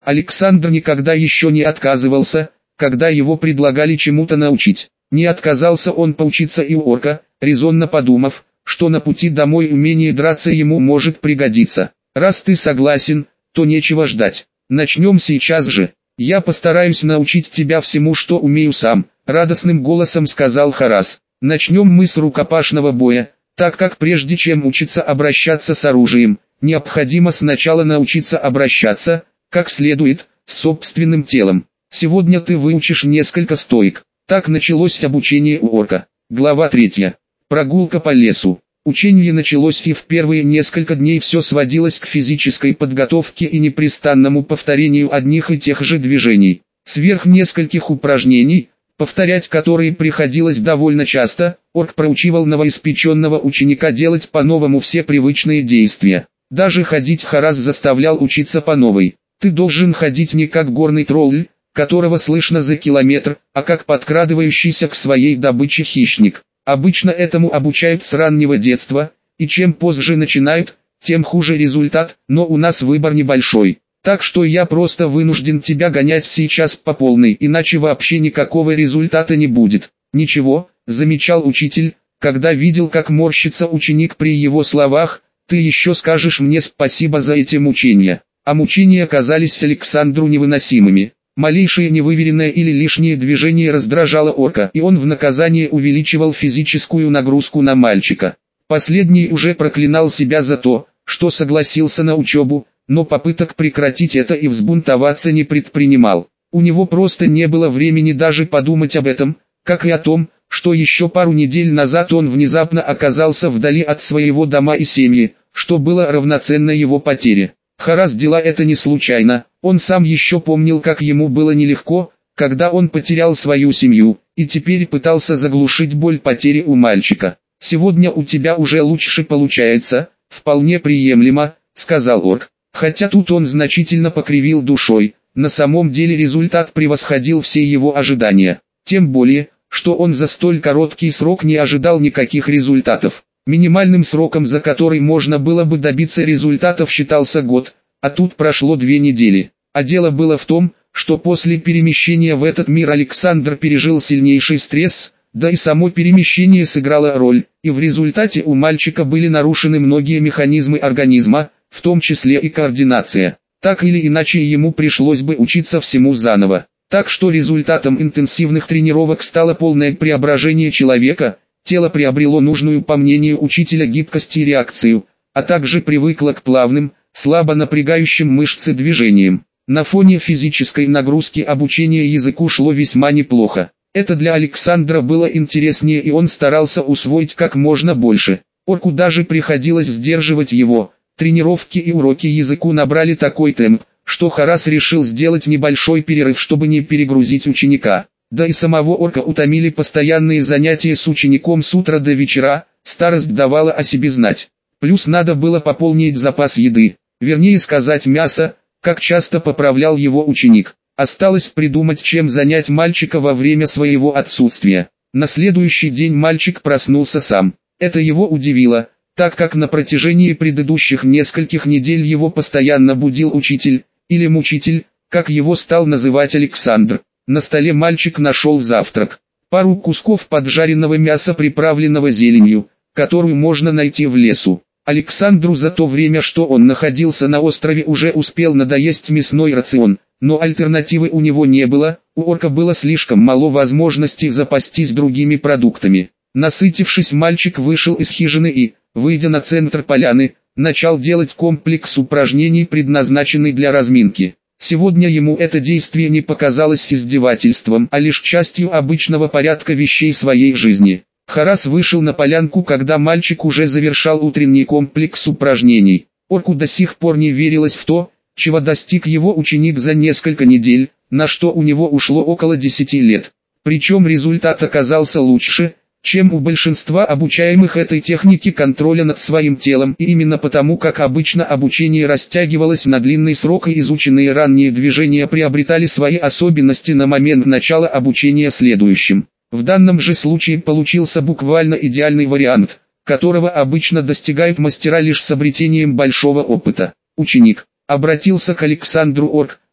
Александр никогда еще не отказывался, когда его предлагали чему-то научить. Не отказался он поучиться и у орка, резонно подумав, что на пути домой умение драться ему может пригодиться. «Раз ты согласен, то нечего ждать. Начнем сейчас же. Я постараюсь научить тебя всему, что умею сам», — радостным голосом сказал Харас. «Начнем мы с рукопашного боя, так как прежде чем учиться обращаться с оружием, необходимо сначала научиться обращаться, как следует, с собственным телом. Сегодня ты выучишь несколько стоек». Так началось обучение у орка. Глава 3. Прогулка по лесу. Учение началось, и в первые несколько дней все сводилось к физической подготовке и непрестанному повторению одних и тех же движений. Сверх нескольких упражнений, повторять которые приходилось довольно часто, орк проучивал новоиспеченного ученика делать по-новому все привычные действия. Даже ходить Харас заставлял учиться по новой. «Ты должен ходить не как горный тролль, которого слышно за километр, а как подкрадывающийся к своей добыче хищник. Обычно этому обучают с раннего детства, и чем позже начинают, тем хуже результат, но у нас выбор небольшой. Так что я просто вынужден тебя гонять сейчас по полной, иначе вообще никакого результата не будет». «Ничего», — замечал учитель, когда видел, как морщится ученик при его словах, «ты еще скажешь мне спасибо за эти мучения». А мучения казались Александру невыносимыми. Малейшее невыверенное или лишнее движение раздражало орка, и он в наказание увеличивал физическую нагрузку на мальчика. Последний уже проклинал себя за то, что согласился на учебу, но попыток прекратить это и взбунтоваться не предпринимал. У него просто не было времени даже подумать об этом, как и о том, что еще пару недель назад он внезапно оказался вдали от своего дома и семьи, что было равноценно его потере. Харас дела это не случайно, он сам еще помнил, как ему было нелегко, когда он потерял свою семью, и теперь пытался заглушить боль потери у мальчика. «Сегодня у тебя уже лучше получается, вполне приемлемо», — сказал орк. Хотя тут он значительно покривил душой, на самом деле результат превосходил все его ожидания. Тем более, что он за столь короткий срок не ожидал никаких результатов. Минимальным сроком, за который можно было бы добиться результатов, считался год, а тут прошло 2 недели. А дело было в том, что после перемещения в этот мир Александр пережил сильнейший стресс, да и само перемещение сыграло роль, и в результате у мальчика были нарушены многие механизмы организма, в том числе и координация. Так или иначе ему пришлось бы учиться всему заново. Так что результатом интенсивных тренировок стало полное преображение человека. Тело приобрело нужную, по мнению учителя, гибкость и реакцию, а также привыкло к плавным, слабо напрягающим мышцы движениям. На фоне физической нагрузки обучение языку шло весьма неплохо. Это для Александра было интереснее, и он старался усвоить как можно больше. Орку даже приходилось сдерживать его. Тренировки и уроки языку набрали такой темп, что Харас решил сделать небольшой перерыв, чтобы не перегрузить ученика. Да и самого орка утомили постоянные занятия с учеником с утра до вечера, старость давала о себе знать. Плюс надо было пополнить запас еды, вернее сказать мяса, как часто поправлял его ученик. Осталось придумать, чем занять мальчика во время своего отсутствия. На следующий день мальчик проснулся сам. Это его удивило, так как на протяжении предыдущих нескольких недель его постоянно будил учитель, или мучитель, как его стал называть Александр. На столе мальчик нашел завтрак. Пару кусков поджаренного мяса, приправленного зеленью, которую можно найти в лесу. Александру за то время, что он находился на острове, уже успел надоесть мясной рацион, но альтернативы у него не было, у орка было слишком мало возможностей запастись другими продуктами. Насытившись, мальчик вышел из хижины и, выйдя на центр поляны, начал делать комплекс упражнений, предназначенный для разминки. Сегодня ему это действие не показалось издевательством, а лишь частью обычного порядка вещей своей жизни. Харас вышел на полянку, когда мальчик уже завершал утренний комплекс упражнений. Орку до сих пор не верилось в то, чего достиг его ученик за несколько недель, на что у него ушло около 10 лет. Причем результат оказался лучше, чем у большинства обучаемых этой технике контроля над своим телом, и именно потому, как обычно обучение растягивалось на длинный срок и изученные ранние движения приобретали свои особенности на момент начала обучения следующим. В данном же случае получился буквально идеальный вариант, которого обычно достигают мастера лишь с обретением большого опыта. Ученик обратился к Александру орк,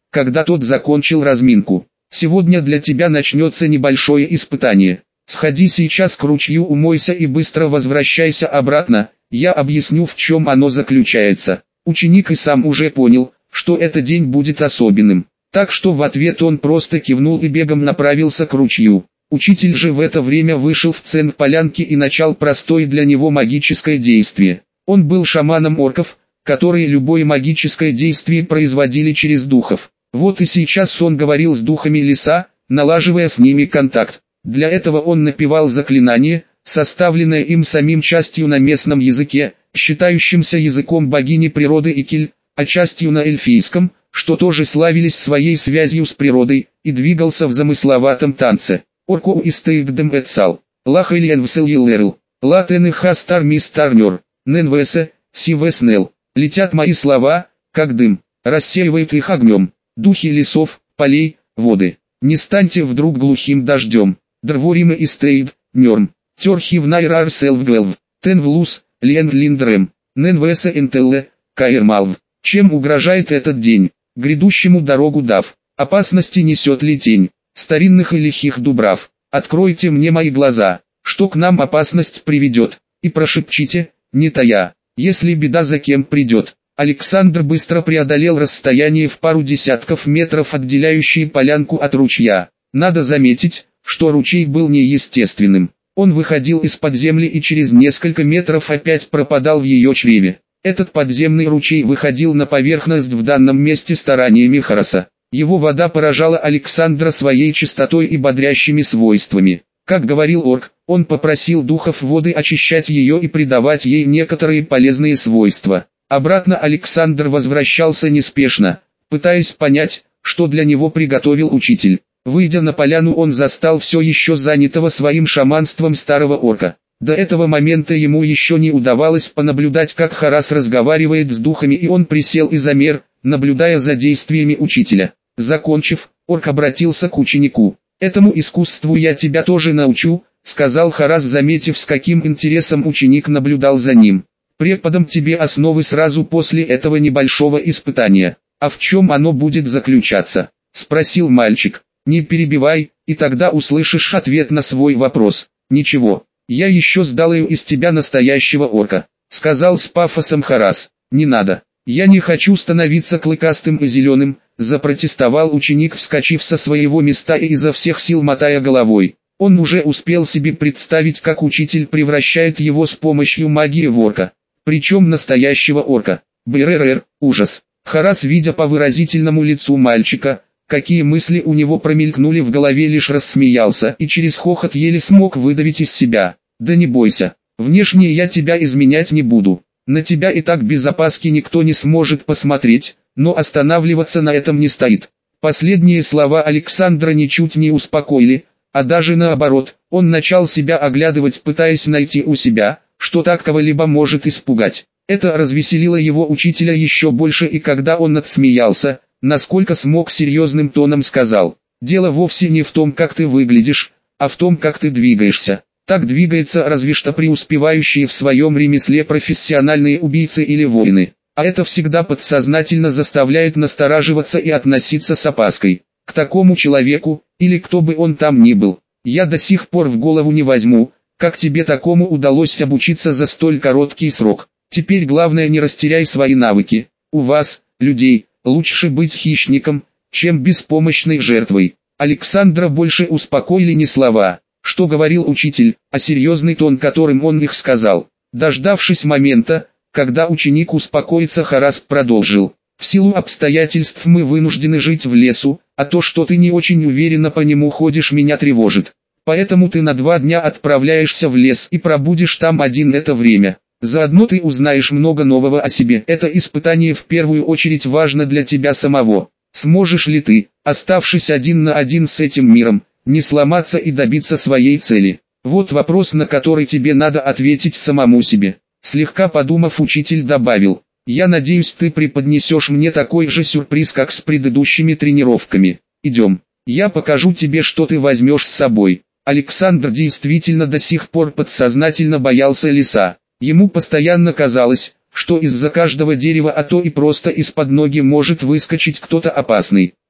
когда тот закончил разминку. «Сегодня для тебя начнется небольшое испытание. Сходи сейчас к ручью, умойся и быстро возвращайся обратно, я объясню, в чем оно заключается». Ученик и сам уже понял, что этот день будет особенным. Так что в ответ он просто кивнул и бегом направился к ручью. Учитель же в это время вышел в центр полянки и начал простое для него магическое действие. Он был шаманом орков, которые любое магическое действие производили через духов. Вот и сейчас он говорил с духами леса, налаживая с ними контакт. Для этого он напевал заклинание, составленное им самим частью на местном языке, считающимся языком богини природы Икель, а частью на эльфийском, что тоже славились своей связью с природой, и двигался в замысловатом танце. Орку истеигдем эцал, лахайлен всел елерл, латены хастар мистарнер, ненвесе, сивеснел. Летят мои слова, как дым, рассеивают их огнем. Духи лесов, полей, воды. Не станьте вдруг глухим дождем. Дрвориме истеид, нерм. Терхив найрар селвгвелв. Тенвлус, лендлиндрем. Ненвесе энтелле, каирмалв. Чем угрожает этот день? Грядущему дорогу дав. Опасности несет ли тень старинных и лихих дубрав? Откройте мне мои глаза, что к нам опасность приведет, и прошепчите, не тая, если беда за кем придет. Александр быстро преодолел расстояние в пару десятков метров, отделяющие полянку от ручья. Надо заметить, что ручей был неестественным. Он выходил из-под земли и через несколько метров опять пропадал в ее чреве. Этот подземный ручей выходил на поверхность в данном месте стараниями Хараса. Его вода поражала Александра своей чистотой и бодрящими свойствами. Как говорил орк, он попросил духов воды очищать ее и придавать ей некоторые полезные свойства. Обратно Александр возвращался неспешно, пытаясь понять, что для него приготовил учитель. Выйдя на поляну, он застал все еще занятого своим шаманством старого орка. До этого момента ему еще не удавалось понаблюдать, как Харас разговаривает с духами, и он присел и замер, наблюдая за действиями учителя. Закончив, орк обратился к ученику. «Этому искусству я тебя тоже научу», — сказал Харас, заметив, с каким интересом ученик наблюдал за ним. «Преподам тебе основы сразу после этого небольшого испытания». «А в чем оно будет заключаться?» — спросил мальчик. «Не перебивай, и тогда услышишь ответ на свой вопрос». «Ничего, я еще сделаю из тебя настоящего орка», — сказал с пафосом Харас. «Не надо, я не хочу становиться клыкастым и зеленым», — запротестовал ученик, вскочив со своего места и изо всех сил мотая головой. Он уже успел себе представить, как учитель превращает его с помощью магии в орка. Причем настоящего орка. Бррр, ужас. Харас, видя по выразительному лицу мальчика, какие мысли у него промелькнули в голове, лишь рассмеялся и через хохот еле смог выдавить из себя. «Да не бойся, внешне я тебя изменять не буду. На тебя и так без опаски никто не сможет посмотреть, но останавливаться на этом не стоит». Последние слова Александра ничуть не успокоили, а даже наоборот, он начал себя оглядывать, пытаясь найти у себя, что так кого-либо может испугать. Это развеселило его учителя еще больше, и когда он отсмеялся, насколько смог, серьезным тоном сказал: «Дело вовсе не в том, как ты выглядишь, а в том, как ты двигаешься. Так двигаются разве что преуспевающие в своем ремесле профессиональные убийцы или воины. А это всегда подсознательно заставляет настораживаться и относиться с опаской к такому человеку, или кто бы он там ни был. Я до сих пор в голову не возьму, как тебе такому удалось обучиться за столь короткий срок. Теперь главное, не растеряй свои навыки. У вас, людей, лучше быть хищником, чем беспомощной жертвой». Александра больше успокоили не слова, что говорил учитель, а серьезный тон, которым он их сказал. Дождавшись момента, когда ученик успокоится, Харас продолжил: «В силу обстоятельств мы вынуждены жить в лесу, а то, что ты не очень уверенно по нему ходишь, меня тревожит. Поэтому ты на 2 дня отправляешься в лес и пробудешь там один это время. Заодно ты узнаешь много нового о себе. Это испытание в первую очередь важно для тебя самого. Сможешь ли ты, оставшись 1 на 1 с этим миром, не сломаться и добиться своей цели? Вот вопрос, на который тебе надо ответить самому себе». Слегка подумав, учитель добавил: «Я надеюсь, ты преподнесешь мне такой же сюрприз, как с предыдущими тренировками. Идем, я покажу тебе, что ты возьмешь с собой». Александр действительно до сих пор подсознательно боялся леса. Ему постоянно казалось, что из-за каждого дерева, а то и просто из-под ноги, может выскочить кто-то опасный.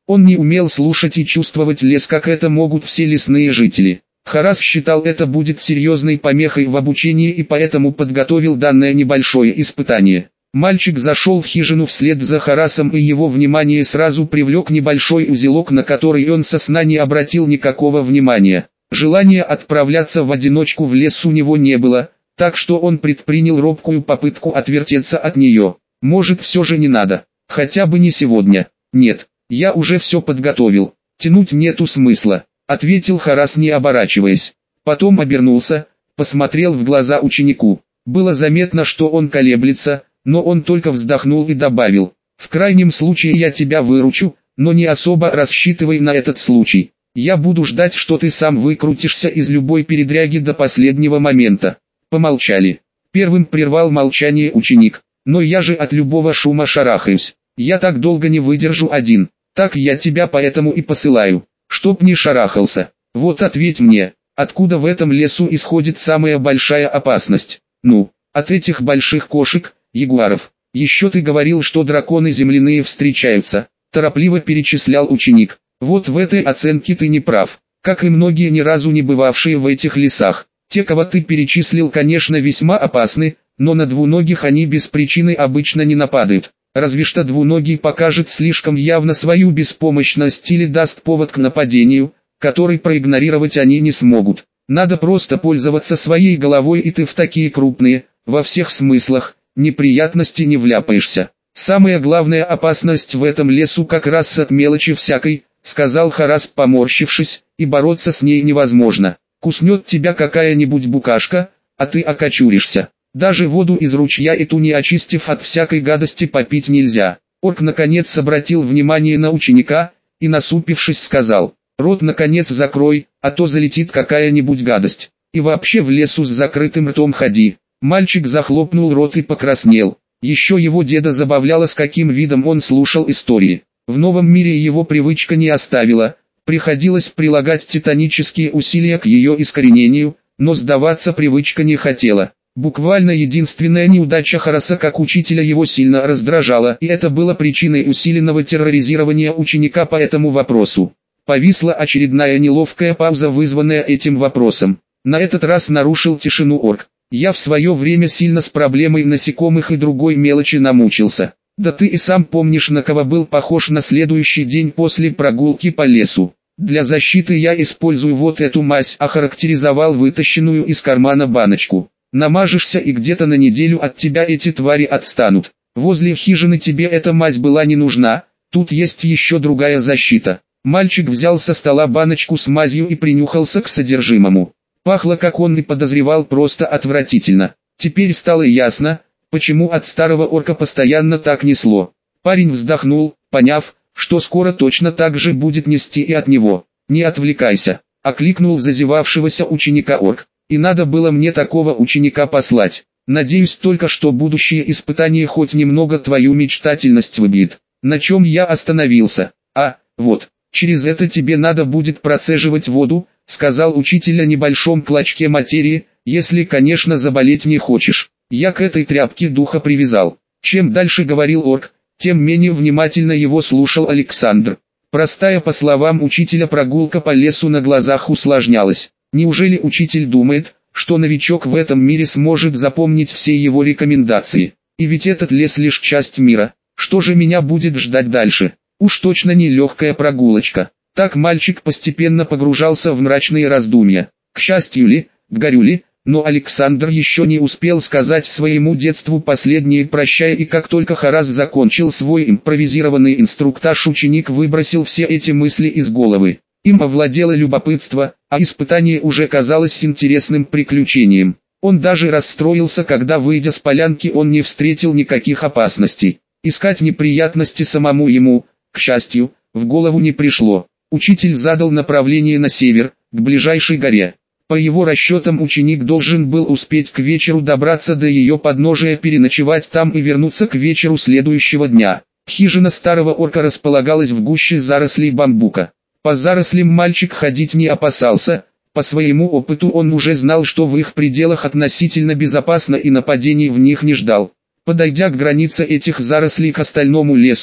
Он не умел слушать и чувствовать лес, как это могут все лесные жители. Харас считал, это будет серьезной помехой в обучении, и поэтому подготовил данное небольшое испытание. Мальчик зашел в хижину вслед за Харасом, и его внимание сразу привлек небольшой узелок, на который он со сна не обратил никакого внимания. Желания отправляться в одиночку в лес у него не было, так что он предпринял робкую попытку отвертеться от нее. Может, все же не надо, хотя бы не сегодня. Нет, я уже все подготовил, тянуть нету смысла, ответил Харас, не оборачиваясь. Потом обернулся, посмотрел в глаза ученику. Было заметно, что он колеблется, но он только вздохнул и добавил: «В крайнем случае я тебя выручу, но не особо рассчитывай на этот случай. Я буду ждать, что ты сам выкрутишься из любой передряги до последнего момента». Помолчали. Первым прервал молчание ученик: «Но я же от любого шума шарахаюсь. Я так долго не выдержу один. Так я тебя поэтому и посылаю, чтоб не шарахался. Вот ответь мне, откуда в этом лесу исходит самая большая опасность?» «Ну, от этих больших кошек, ягуаров. Еще ты говорил, что драконы земляные встречаются», торопливо перечислял ученик. «Вот в этой оценке ты не прав, как и многие ни разу не бывавшие в этих лесах. Те, кого ты перечислил, конечно, весьма опасны, но на двуногих они без причины обычно не нападают. Разве что двуногий покажет слишком явно свою беспомощность или даст повод к нападению, который проигнорировать они не смогут. Надо просто пользоваться своей головой, и ты в такие крупные, во всех смыслах, неприятности не вляпаешься. Самая главная опасность в этом лесу как раз от мелочи всякой», сказал Харас, поморщившись, «и бороться с ней невозможно. Куснет тебя какая-нибудь букашка, а ты окочуришься. Даже воду из ручья эту не очистив от всякой гадости попить нельзя». Орк наконец обратил внимание на ученика и, насупившись, сказал: «Рот наконец закрой, а то залетит какая-нибудь гадость. И вообще в лесу с закрытым ртом ходи». Мальчик захлопнул рот и покраснел. Еще его деда забавляло, с каким видом он слушал истории. В новом мире его привычка не оставила, приходилось прилагать титанические усилия к ее искоренению, но сдаваться привычка не хотела. Буквально единственная неудача Хараса как учителя его сильно раздражала, и это было причиной усиленного терроризирования ученика по этому вопросу. Повисла очередная неловкая пауза, вызванная этим вопросом. На этот раз нарушил тишину орк. «Я в свое время сильно с проблемой насекомых и другой мелочи намучился. Да ты и сам помнишь, на кого был похож на следующий день после прогулки по лесу. Для защиты я использую вот эту мазь», охарактеризовал вытащенную из кармана баночку. «Намажешься, и где-то на неделю от тебя эти твари отстанут. Возле хижины тебе эта мазь была не нужна, тут есть еще другая защита». Мальчик взял со стола баночку с мазью и принюхался к содержимому. Пахло, как он и подозревал, просто отвратительно. Теперь стало ясно, почему от старого орка постоянно так несло. Парень вздохнул, поняв, что скоро точно так же будет нести и от него. «Не отвлекайся», — окликнул зазевавшегося ученика орк. «И надо было мне такого ученика послать. Надеюсь только, что будущее испытание хоть немного твою мечтательность выбьет». На чем я остановился? Вот, через это тебе надо будет процеживать воду, сказал учитель о небольшом клочке материи, если, конечно, заболеть не хочешь. Я к этой тряпке духа привязал. Чем дальше говорил орк, тем менее внимательно его слушал Александр. Простая, по словам учителя, прогулка по лесу на глазах усложнялась. Неужели учитель думает, что новичок в этом мире сможет запомнить все его рекомендации? И ведь этот лес лишь часть мира. Что же меня будет ждать дальше? Уж точно не легкая прогулочка. Так мальчик постепенно погружался в мрачные раздумья. К счастью ли, к горю ли, но Александр еще не успел сказать своему детству последнее прощай, и как только Харас закончил свой импровизированный инструктаж, ученик выбросил все эти мысли из головы. Им овладело любопытство, а испытание уже казалось интересным приключением. Он даже расстроился, когда, выйдя с полянки, он не встретил никаких опасностей. Искать неприятности самому ему, к счастью, в голову не пришло. Учитель задал направление на север, к ближайшей горе. По его расчетам, ученик должен был успеть к вечеру добраться до ее подножия, переночевать там и вернуться к вечеру следующего дня. Хижина старого орка располагалась в гуще зарослей бамбука. По зарослям мальчик ходить не опасался, по своему опыту он уже знал, что в их пределах относительно безопасно и нападений в них не ждал. Подойдя к границе этих зарослей к остальному лесу,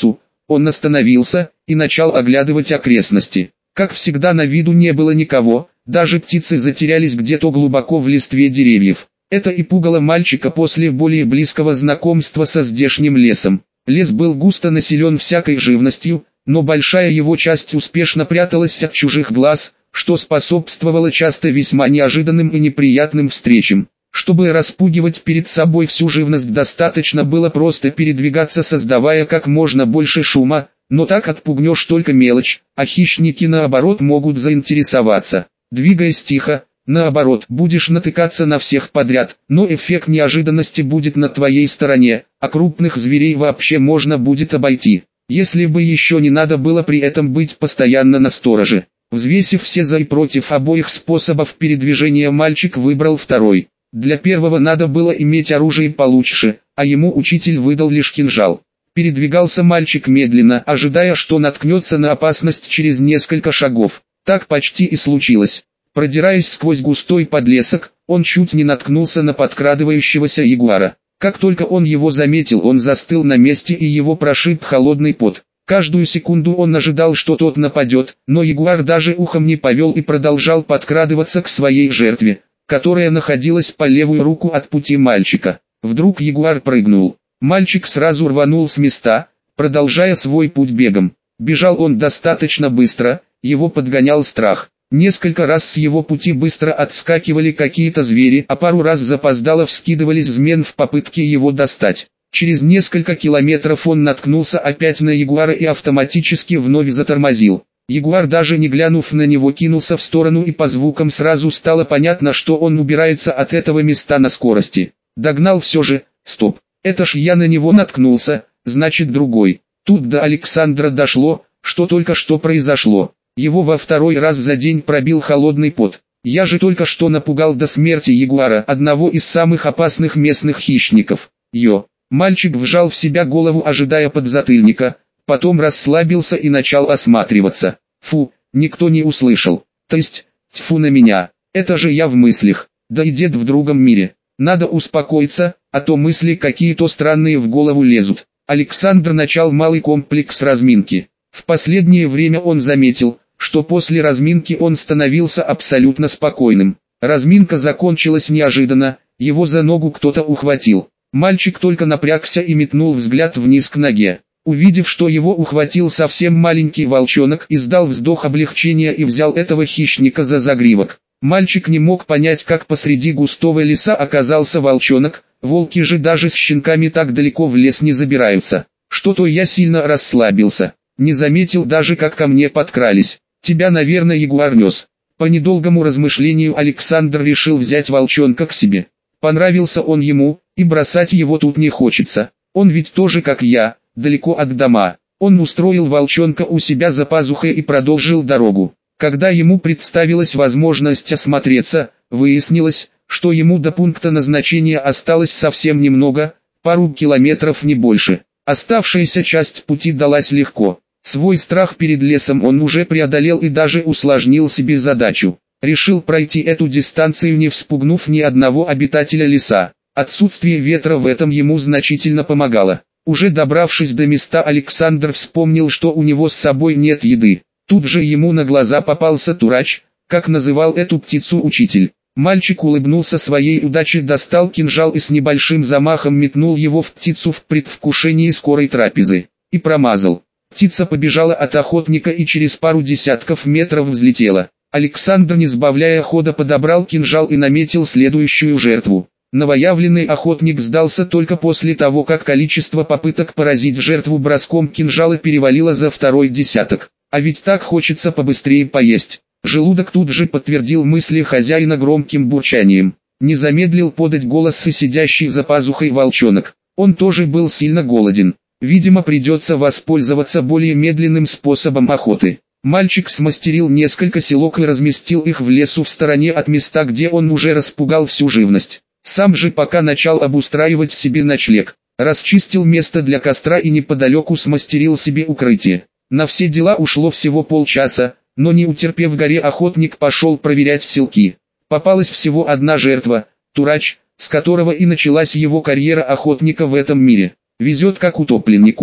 Он остановился и начал оглядывать окрестности. Как всегда, на виду не было никого, даже птицы затерялись где-то глубоко в листве деревьев. Это и пугало мальчика после более близкого знакомства со здешним лесом. Лес был густо населен всякой живностью, но большая его часть успешно пряталась от чужих глаз, что способствовало часто весьма неожиданным и неприятным встречам. Чтобы распугивать перед собой всю живность, достаточно было просто передвигаться, создавая как можно больше шума, но так отпугнешь только мелочь, а хищники наоборот могут заинтересоваться. Двигаясь тихо, наоборот, будешь натыкаться на всех подряд, но эффект неожиданности будет на твоей стороне, а крупных зверей вообще можно будет обойти. Если бы еще не надо было при этом быть постоянно настороже. Взвесив все за и против обоих способов передвижения, мальчик выбрал второй. Для первого надо было иметь оружие получше, а ему учитель выдал лишь кинжал. Передвигался мальчик медленно, ожидая, что наткнется на опасность через несколько шагов. Так почти и случилось. Продираясь сквозь густой подлесок, он чуть не наткнулся на подкрадывающегося ягуара. Как только он его заметил, он застыл на месте и его прошиб холодный пот. Каждую секунду он ожидал, что тот нападет, но ягуар даже ухом не повел и продолжал подкрадываться к своей жертве, которая находилась по левую руку от пути мальчика. Вдруг ягуар прыгнул. Мальчик сразу рванул с места, продолжая свой путь бегом. Бежал он достаточно быстро, его подгонял страх. Несколько раз с его пути быстро отскакивали какие-то звери, а пару раз запоздало вскидывались взмен в попытке его достать. Через несколько километров он наткнулся опять на ягуара и автоматически вновь затормозил. Ягуар, даже не глянув на него, кинулся в сторону, и по звукам сразу стало понятно, что он убирается от этого места на скорости. Догнал все же. Стоп, это ж я на него наткнулся, значит другой. Тут до Александра дошло, что только что произошло. Его во второй раз за день пробил холодный пот. Я же только что напугал до смерти ягуара, одного из самых опасных местных хищников. Мальчик вжал в себя голову, ожидая подзатыльника, потом расслабился и начал осматриваться. Фу, никто не услышал. То есть, тьфу на меня, это же я в мыслях, да и дед в другом мире. Надо успокоиться, а то мысли какие-то странные в голову лезут. Александр начал малый комплекс разминки. В последнее время он заметил, что после разминки он становился абсолютно спокойным. Разминка закончилась неожиданно, его за ногу кто-то ухватил. Мальчик только напрягся и метнул взгляд вниз к ноге. Увидев, что его ухватил совсем маленький волчонок, издал вздох облегчения и взял этого хищника за загривок. Мальчик не мог понять, как посреди густого леса оказался волчонок, волки же даже с щенками так далеко в лес не забираются. Что-то я сильно расслабился, не заметил даже, как ко мне подкрались. Тебя, наверное, ягуар нес. По недолгому размышлению Александр решил взять волчонка к себе. Понравился он ему, и бросать его тут не хочется. Он ведь тоже, как я, далеко от дома. Он устроил волчонка у себя за пазухой и продолжил дорогу. Когда ему представилась возможность осмотреться, выяснилось, что ему до пункта назначения осталось совсем немного, пару километров не больше. Оставшаяся часть пути далась легко. Свой страх перед лесом он уже преодолел и даже усложнил себе задачу. Решил пройти эту дистанцию, не вспугнув ни одного обитателя леса. Отсутствие ветра в этом ему значительно помогало. Уже добравшись до места, Александр вспомнил, что у него с собой нет еды. Тут же ему на глаза попался турач, как называл эту птицу учитель. Мальчик улыбнулся своей удаче, достал кинжал и с небольшим замахом метнул его в птицу в предвкушении скорой трапезы. И промазал. Птица побежала от охотника и через пару десятков метров взлетела. Александр, не сбавляя хода, подобрал кинжал и наметил следующую жертву. Новоявленный охотник сдался только после того, как количество попыток поразить жертву броском кинжала перевалило за второй десяток. А ведь так хочется побыстрее поесть. Желудок тут же подтвердил мысли хозяина громким бурчанием. Не замедлил подать голос и сидящий за пазухой волчонок. Он тоже был сильно голоден. Видимо, придется воспользоваться более медленным способом охоты. Мальчик смастерил несколько селок и разместил их в лесу в стороне от места, где он уже распугал всю живность. Сам же пока начал обустраивать себе ночлег. Расчистил место для костра и неподалеку смастерил себе укрытие. На все дела ушло всего полчаса, но не утерпев горе, охотник пошел проверять селки. Попалась всего одна жертва, турач, с которого и началась его карьера охотника в этом мире. Везет как утопленнику.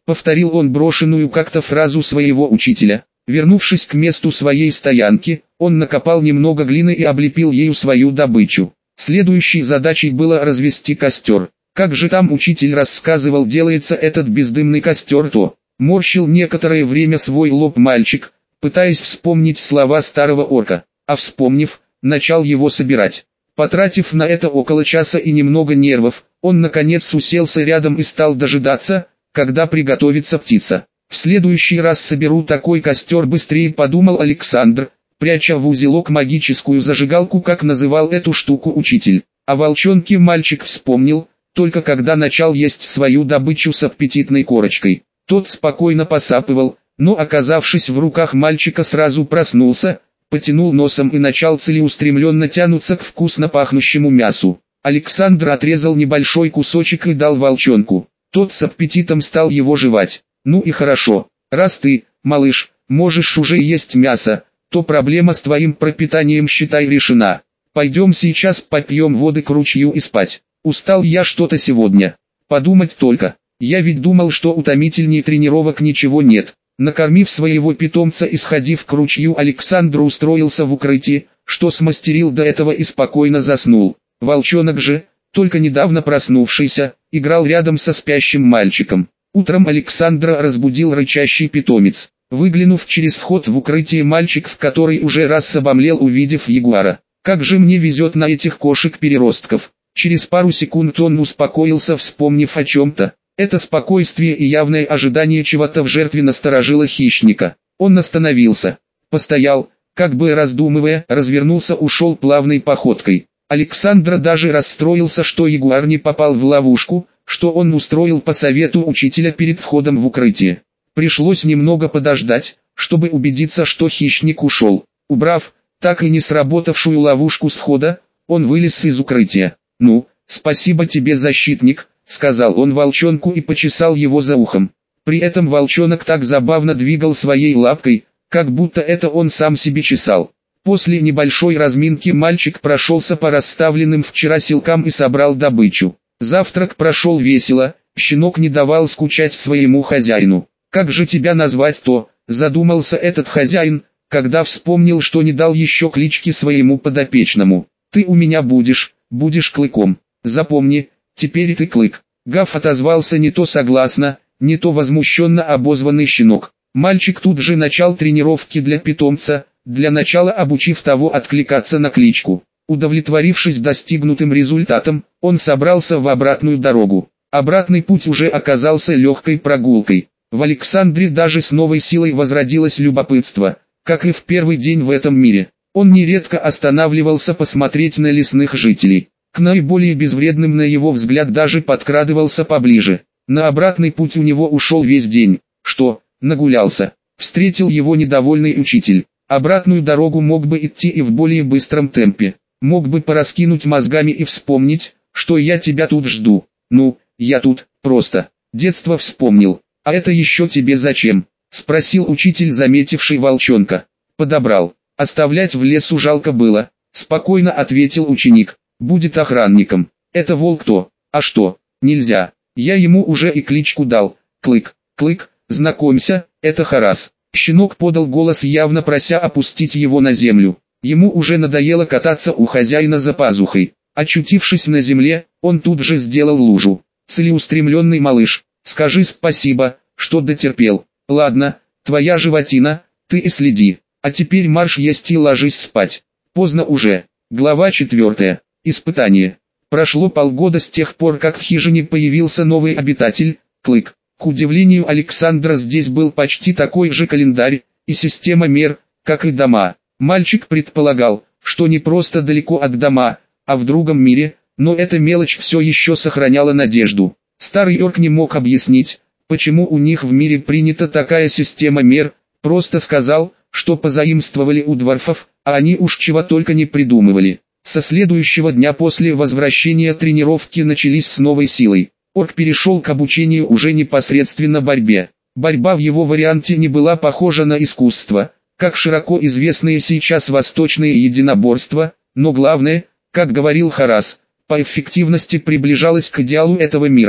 Повторил он брошенную как-то фразу своего учителя. Вернувшись к месту своей стоянки, он накопал немного глины и облепил ею свою добычу. Следующей задачей было развести костер. Как же там учитель рассказывал делается этот бездымный костер, то морщил некоторое время свой лоб мальчик, пытаясь вспомнить слова старого орка, а вспомнив, начал его собирать. Потратив на это около часа и немного нервов, он наконец уселся рядом и стал дожидаться, когда приготовится птица. В следующий раз соберу такой костер быстрее, подумал Александр, пряча в узелок магическую зажигалку, как называл эту штуку учитель. О волчонке мальчик вспомнил, только когда начал есть свою добычу с аппетитной корочкой. Тот спокойно посапывал, но оказавшись в руках мальчика сразу проснулся, потянул носом и начал целеустремленно тянуться к вкусно пахнущему мясу. Александр отрезал небольшой кусочек и дал волчонку. Тот с аппетитом стал его жевать. Ну и хорошо, раз ты, малыш, можешь уже есть мясо, то проблема с твоим пропитанием считай решена. Пойдем сейчас попьем воды к ручью и спать. Устал я что-то сегодня. Подумать только, я ведь думал, что утомительнее тренировок ничего нет. Накормив своего питомца и сходив к ручью, Александр устроился в укрытии, что смастерил до этого, и спокойно заснул. Волчонок же, только недавно проснувшийся, играл рядом со спящим мальчиком. Утром Александра разбудил рычащий питомец. Выглянув через вход в укрытие, мальчик в который уже раз обомлел, увидев ягуара. «Как же мне везет на этих кошек-переростков!» Через пару секунд он успокоился, вспомнив о чем-то. Это спокойствие и явное ожидание чего-то в жертве насторожило хищника. Он остановился, постоял, как бы раздумывая, развернулся, ушел плавной походкой. Александр даже расстроился, что ягуар не попал в ловушку, что он устроил по совету учителя перед входом в укрытие. Пришлось немного подождать, чтобы убедиться, что хищник ушел. Убрав так и не сработавшую ловушку с входа, он вылез из укрытия. «Ну, спасибо тебе, защитник», — сказал он волчонку и почесал его за ухом. При этом волчонок так забавно двигал своей лапкой, как будто это он сам себе чесал. После небольшой разминки мальчик прошелся по расставленным вчера силкам и собрал добычу. Завтрак прошел весело, щенок не давал скучать своему хозяину. «Как же тебя назвать-то?» — задумался этот хозяин, когда вспомнил, что не дал еще клички своему подопечному. «Ты у меня будешь Клыком. Запомни, теперь ты Клык». Гав отозвался не то согласно, не то возмущенно обозванный щенок. Мальчик тут же начал тренировки для питомца, для начала обучив того откликаться на кличку. Удовлетворившись достигнутым результатом, он собрался в обратную дорогу. Обратный путь уже оказался легкой прогулкой. В Александре даже с новой силой возродилось любопытство, как и в первый день в этом мире. Он нередко останавливался посмотреть на лесных жителей. К наиболее безвредным, на его взгляд, даже подкрадывался поближе. На обратный путь у него ушел весь день. «Что, нагулялся?» — встретил его недовольный учитель. «Обратную дорогу мог бы идти и в более быстром темпе. Мог бы пораскинуть мозгами и вспомнить, что я тебя тут жду». «Ну, я тут, просто. Детство вспомнил. А это еще тебе зачем?» — спросил учитель, заметивший волчонка. «Подобрал. Оставлять в лесу жалко было», — спокойно ответил ученик. «Будет охранником. Это волк-то. А что, нельзя? Я ему уже и кличку дал. Клык. Клык, знакомься, это Харас». Щенок подал голос, явно прося опустить его на землю. Ему уже надоело кататься у хозяина за пазухой. Очутившись на земле, он тут же сделал лужу. «Целеустремленный малыш, скажи спасибо, что дотерпел. Ладно, твоя животина, ты и следи. А теперь марш есть и ложись спать. Поздно уже». Глава 4. Испытание. Прошло полгода с тех пор, как в хижине появился новый обитатель, Клык. К удивлению Александра, здесь был почти такой же календарь и система мер, как и дома. Мальчик предполагал, что не просто далеко от дома, а в другом мире, но эта мелочь все еще сохраняла надежду. Старый орк не мог объяснить, почему у них в мире принята такая система мер, просто сказал, что позаимствовали у дворфов, а они уж чего только не придумывали. Со следующего дня после возвращения тренировки начались с новой силой. Орк перешел к обучению уже непосредственно борьбе. Борьба в его варианте не была похожа на искусство, как широко известные сейчас восточные единоборства, но главное, как говорил Харас, по эффективности приближалась к идеалу этого мира.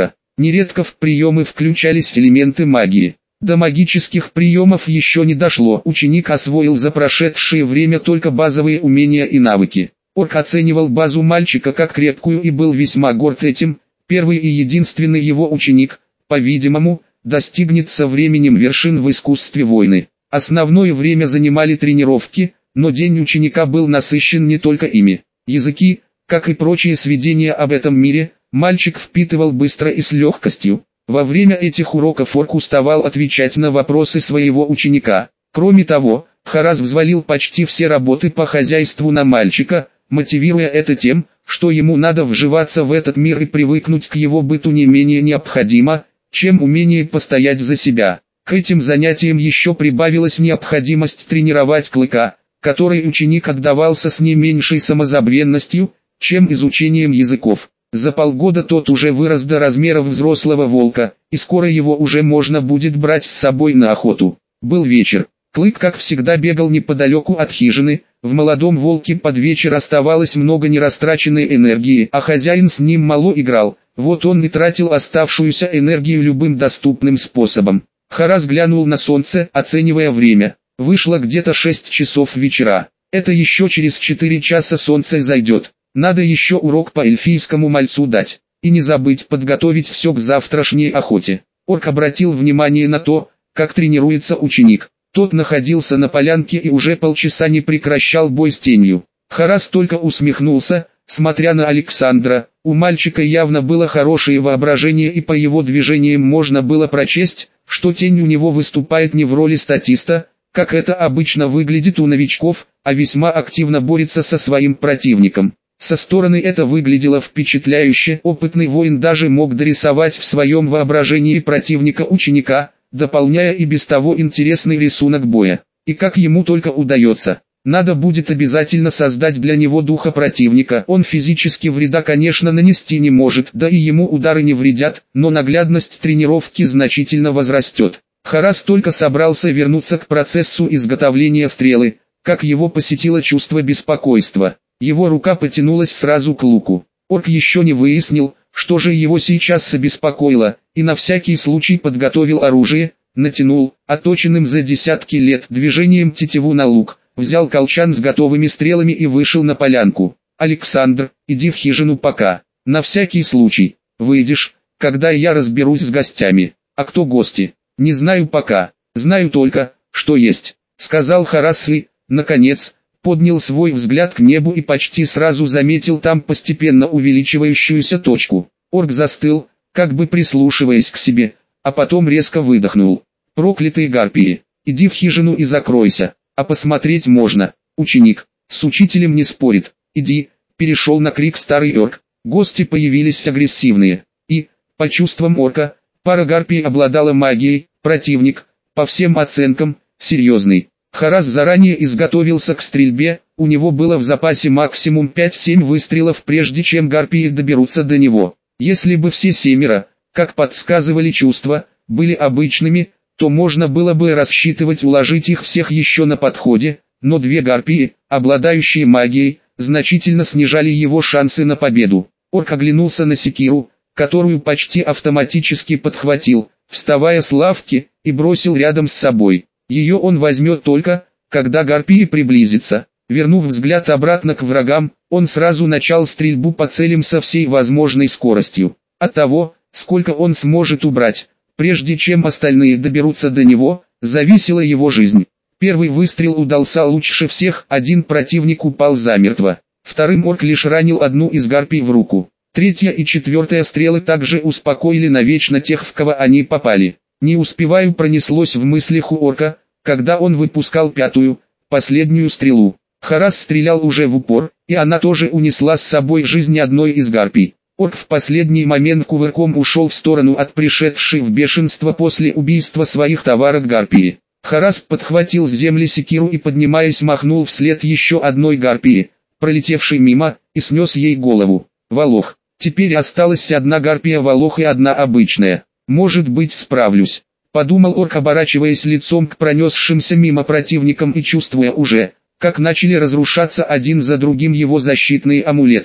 Нередко в приемы включались элементы магии. До магических приемов еще не дошло, ученик освоил за прошедшее время только базовые умения и навыки. Орк оценивал базу мальчика как крепкую и был весьма горд этим. Первый и единственный его ученик, по-видимому, достигнет со временем вершин в искусстве войны. Основное время занимали тренировки, но день ученика был насыщен не только ими. Языки, как и прочие сведения об этом мире, мальчик впитывал быстро и с легкостью. Во время этих уроков Орк уставал отвечать на вопросы своего ученика. Кроме того, Харас взвалил почти все работы по хозяйству на мальчика, мотивируя это тем, что ему надо вживаться в этот мир и привыкнуть к его быту не менее необходимо, чем умение постоять за себя. К этим занятиям еще прибавилась необходимость тренировать Клыка, который ученик отдавался с не меньшей самозабвенностью, чем изучением языков. За полгода тот уже вырос до размеров взрослого волка, и скоро его уже можно будет брать с собой на охоту. Был вечер. Клык, как всегда, бегал неподалеку от хижины. В молодом волке под вечер оставалось много нерастраченной энергии, а хозяин с ним мало играл. Вот он и тратил оставшуюся энергию любым доступным способом. Харас глянул на солнце, оценивая время. Вышло где-то 6 часов вечера. Это еще через 4 часа солнце зайдет. Надо еще урок по эльфийскому мальцу дать. И не забыть подготовить все к завтрашней охоте. Орк обратил внимание на то, как тренируется ученик. Тот находился на полянке и уже полчаса не прекращал бой с тенью. Харас только усмехнулся, смотря на Александра. У мальчика явно было хорошее воображение, и по его движениям можно было прочесть, что тень у него выступает не в роли статиста, как это обычно выглядит у новичков, а весьма активно борется со своим противником. Со стороны это выглядело впечатляюще, опытный воин даже мог дорисовать в своем воображении противника ученика, дополняя и без того интересный рисунок боя. И как ему только удается. Надо будет обязательно создать для него духа противника. Он физически вреда, конечно, нанести не может, да и ему удары не вредят, но наглядность тренировки значительно возрастет. Харас только собрался вернуться к процессу изготовления стрелы, как его посетило чувство беспокойства. Его рука потянулась сразу к луку. Орк еще не выяснил, что же его сейчас обеспокоило, и на всякий случай подготовил оружие, натянул, оточенным за десятки лет движением тетиву на лук, взял колчан с готовыми стрелами и вышел на полянку. «Александр, иди в хижину пока. На всякий случай. Выйдешь, когда я разберусь с гостями». «А кто гости?» «Не знаю пока. Знаю только, что есть», — сказал Харас и, наконец, поднял свой взгляд к небу и почти сразу заметил там постепенно увеличивающуюся точку. Орк застыл, как бы прислушиваясь к себе, а потом резко выдохнул. «Проклятые гарпии, иди в хижину и закройся, а посмотреть можно. Ученик, с учителем не спорит, иди», перешел на крик старый орк. Гости появились агрессивные, и, по чувствам орка, пара гарпий обладала магией, противник, по всем оценкам, серьезный. Харас заранее изготовился к стрельбе, у него было в запасе максимум 5-7 выстрелов, прежде чем гарпии доберутся до него. Если бы все 7, как подсказывали чувства, были обычными, то можно было бы рассчитывать уложить их всех еще на подходе, но 2 гарпии, обладающие магией, значительно снижали его шансы на победу. Орк оглянулся на секиру, которую почти автоматически подхватил, вставая с лавки, и бросил рядом с собой. Ее он возьмет только, когда гарпии приблизится. Вернув взгляд обратно к врагам, он сразу начал стрельбу по целям со всей возможной скоростью. От того, сколько он сможет убрать, прежде чем остальные доберутся до него, зависела его жизнь. Первый выстрел удался лучше всех, один противник упал замертво. Вторым орк лишь ранил одну из гарпий в руку. 3-я и 4-я стрелы также успокоили навечно тех, в кого они попали. «Не успеваю», пронеслось в мыслях у орка, когда он выпускал 5-ю, последнюю стрелу. Харас стрелял уже в упор, и она тоже унесла с собой жизнь одной из гарпий. Орк в последний момент кувырком ушел в сторону от пришедшей в бешенство после убийства своих товарок гарпии. Харас подхватил с земли секиру и, поднимаясь, махнул вслед еще одной гарпии, пролетевшей мимо, и снес ей голову. Волох. Теперь осталась одна гарпия волох и одна обычная. «Может быть, справлюсь», — подумал орк, оборачиваясь лицом к пронесшимся мимо противникам и чувствуя уже, как начали разрушаться один за другим его защитные амулеты.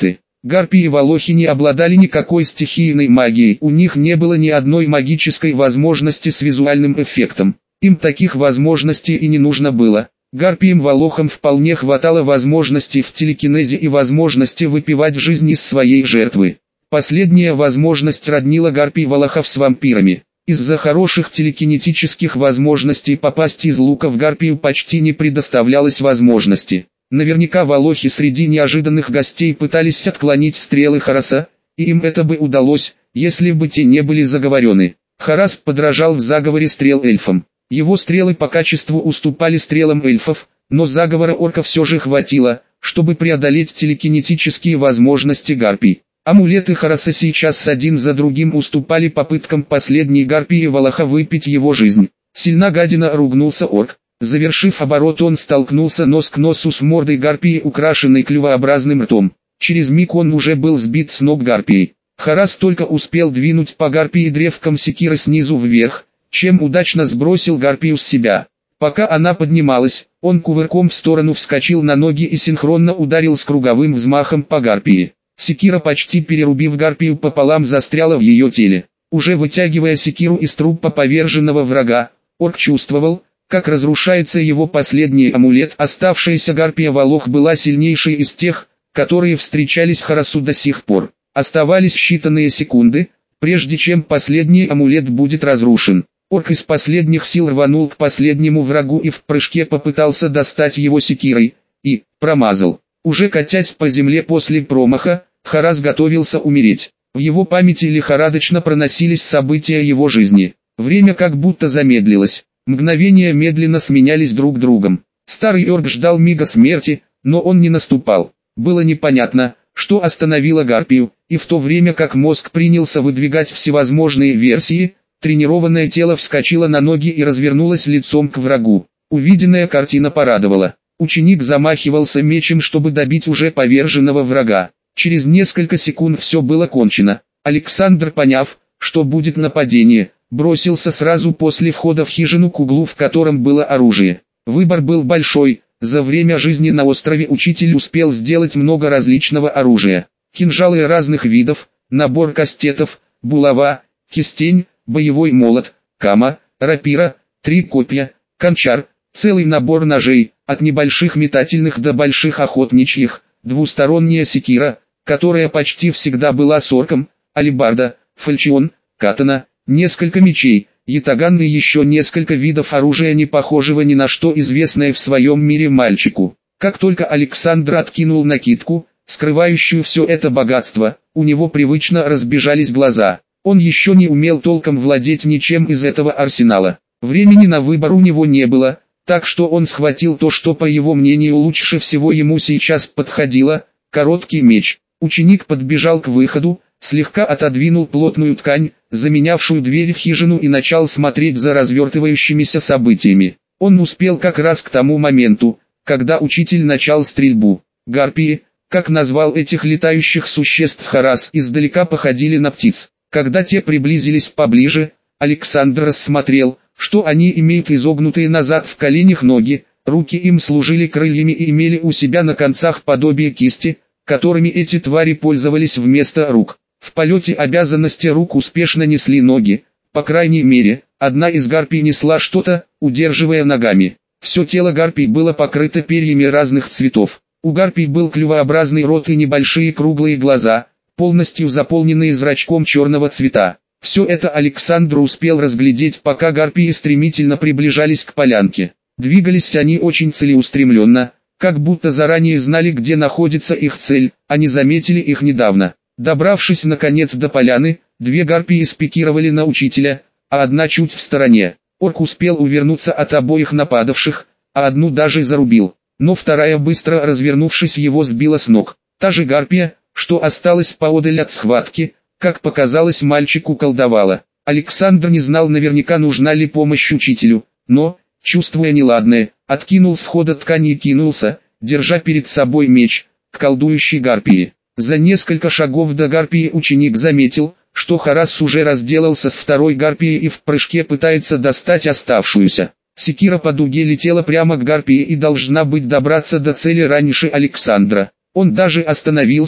Гарпии-волохи не обладали никакой стихийной магией, у них не было ни одной магической возможности с визуальным эффектом. Им таких возможностей и не нужно было. Гарпиям-волохам вполне хватало возможностей в телекинезе и возможности выпивать жизнь из своей жертвы. Последняя возможность роднила гарпий-волохов с вампирами. Из-за хороших телекинетических возможностей попасть из лука в гарпию почти не предоставлялось возможности. Наверняка волохи среди неожиданных гостей пытались отклонить стрелы Хараса, и им это бы удалось, если бы те не были заговорены. Харас подражал в заговоре стрел эльфам. Его стрелы по качеству уступали стрелам эльфов, но заговора орка все же хватило, чтобы преодолеть телекинетические возможности гарпий. Амулеты Хараса сейчас один за другим уступали попыткам последней гарпии-волоха выпить его жизнь. Сильно гадина, ругнулся орк. Завершив оборот, он столкнулся нос к носу с мордой гарпии, украшенной клювообразным ртом. Через миг он уже был сбит с ног гарпией. Харас только успел двинуть по гарпии древком секиры снизу вверх, чем удачно сбросил гарпию с себя. Пока она поднималась, он кувырком в сторону вскочил на ноги и синхронно ударил с круговым взмахом по гарпии. Секира, почти перерубив гарпию пополам, застряла в ее теле. Уже вытягивая секиру из трупа поверженного врага, орк чувствовал, как разрушается его последний амулет. Оставшаяся гарпия-волох была сильнейшей из тех, которые встречались Харасу до сих пор. Оставались считанные секунды, прежде чем последний амулет будет разрушен. Орк из последних сил рванул к последнему врагу и в прыжке попытался достать его секирой, и промазал. Уже катясь по земле после промаха, Харас готовился умереть. В его памяти лихорадочно проносились события его жизни. Время как будто замедлилось. Мгновения медленно сменялись друг другом. Старый орк ждал мига смерти, но он не наступал. Было непонятно, что остановило гарпию, и в то время как мозг принялся выдвигать всевозможные версии, тренированное тело вскочило на ноги и развернулось лицом к врагу. Увиденная картина порадовала. Ученик замахивался мечем, чтобы добить уже поверженного врага. Через несколько секунд все было кончено. Александр, поняв, что будет нападение, бросился сразу после входа в хижину к углу, в котором было оружие. Выбор был большой. За время жизни на острове учитель успел сделать много различного оружия. Кинжалы разных видов, набор кастетов, булава, кистень, боевой молот, кама, рапира, 3 копья, кончар, целый набор ножей, от небольших метательных до больших охотничьих, двусторонняя секира, которая почти всегда была с орком, алебарда, фальчион, катана, несколько мечей, ятаган и еще несколько видов оружия, не похожего ни на что известное в своем мире мальчику. Как только Александр откинул накидку, скрывающую все это богатство, у него привычно разбежались глаза. Он еще не умел толком владеть ничем из этого арсенала. Времени на выбор у него не было, так что он схватил то, что по его мнению лучше всего ему сейчас подходило – короткий меч. Ученик подбежал к выходу, слегка отодвинул плотную ткань, заменявшую дверь в хижину, и начал смотреть за развертывающимися событиями. Он успел как раз к тому моменту, когда учитель начал стрельбу. Гарпии, как назвал этих летающих существ Харас, издалека походили на птиц. Когда те приблизились поближе, Александр рассмотрел, что они имеют изогнутые назад в коленях ноги, руки им служили крыльями и имели у себя на концах подобие кисти, которыми эти твари пользовались вместо рук. В полете обязанности рук успешно несли ноги, по крайней мере, одна из гарпий несла что-то, удерживая ногами. Все тело гарпий было покрыто перьями разных цветов. У гарпий был клювообразный рот и небольшие круглые глаза, полностью заполненные зрачком черного цвета. Все это Александр успел разглядеть, пока гарпии стремительно приближались к полянке. Двигались они очень целеустремленно, как будто заранее знали, где находится их цель, а не заметили их недавно. Добравшись наконец до поляны, 2 гарпии спикировали на учителя, а одна чуть в стороне. Орк успел увернуться от обоих нападавших, а одну даже зарубил. Но вторая, быстро развернувшись, его сбила с ног. Та же гарпия, что осталась поодаль от схватки, как показалось мальчику, колдовала. Александр не знал наверняка, нужна ли помощь учителю, но, чувствуя неладное, откинул с входа ткани и кинулся, держа перед собой меч, к колдующей гарпии. За несколько шагов до гарпии ученик заметил, что Харас уже разделался с второй гарпией и в прыжке пытается достать оставшуюся. Секира по дуге летела прямо к гарпии и должна быть добраться до цели раньше Александра. Он даже остановился,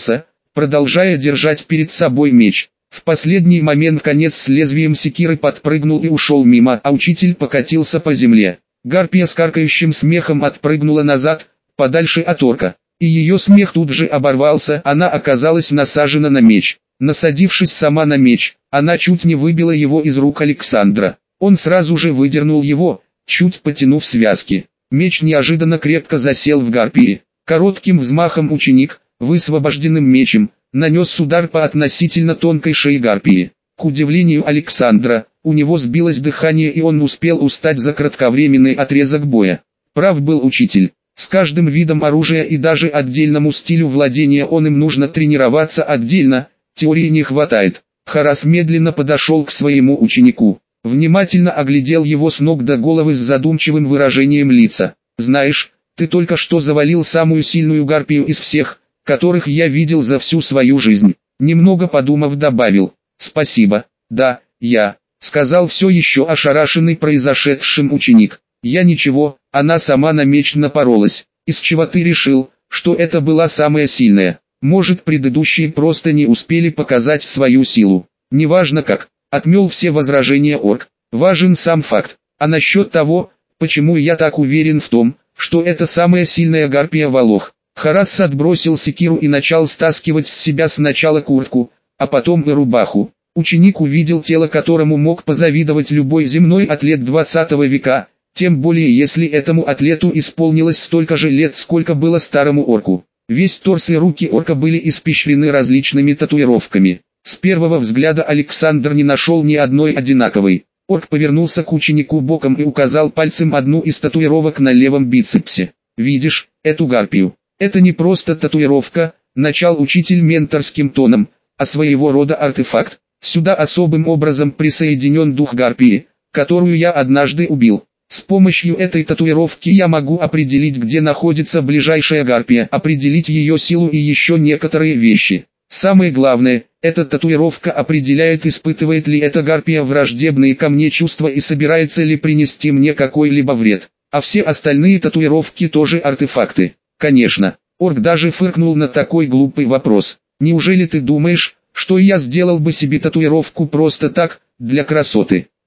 продолжая держать перед собой меч. В последний момент конец с лезвием секиры подпрыгнул и ушел мимо, а учитель покатился по земле. Гарпия с каркающим смехом отпрыгнула назад, подальше от орка. И ее смех тут же оборвался, она оказалась насажена на меч. Насадившись сама на меч, она чуть не выбила его из рук Александра. Он сразу же выдернул его, чуть потянув связки. Меч неожиданно крепко засел в гарпии. Коротким взмахом ученик, высвобожденным мечем, нанес удар по относительно тонкой шее гарпии. К удивлению Александра, у него сбилось дыхание и он успел устать за кратковременный отрезок боя. Прав был учитель. С каждым видом оружия и даже отдельному стилю владения он им нужно тренироваться отдельно, теории не хватает. Харас медленно подошел к своему ученику. Внимательно оглядел его с ног до головы с задумчивым выражением лица. «Знаешь, ты только что завалил самую сильную гарпию из всех, которых я видел за всю свою жизнь». Немного подумав добавил: «Спасибо, да, я», сказал все еще ошарашенный произошедшим ученик. «Я ничего, она сама на меч напоролась. Из чего ты решил, что это была самая сильная? Может, предыдущие просто не успели показать свою силу? Неважно как». Отмел все возражения орк. Важен сам факт. А насчет того, почему я так уверен в том, что это самая сильная гарпия Волох. Харас отбросил секиру и начал стаскивать с себя сначала куртку, а потом и рубаху. Ученик увидел тело, которому мог позавидовать любой земной атлет 20 века, тем более если этому атлету исполнилось столько же лет, сколько было старому орку. Весь торс и руки орка были испещрены различными татуировками. С первого взгляда Александр не нашел ни одной одинаковой. Орк повернулся к ученику боком и указал пальцем одну из татуировок на левом бицепсе. «Видишь, эту гарпию? Это не просто татуировка», начал учитель менторским тоном, а своего рода артефакт. Сюда особым образом присоединен дух гарпии, которую я однажды убил. С помощью этой татуировки я могу определить, где находится ближайшая гарпия, определить ее силу и еще некоторые вещи. Самое главное, эта татуировка определяет, испытывает ли эта гарпия враждебные ко мне чувства и собирается ли принести мне какой-либо вред. А все остальные татуировки тоже артефакты. Конечно, орк даже фыркнул на такой глупый вопрос. Неужели ты думаешь, что я сделал бы себе татуировку просто так, для красоты?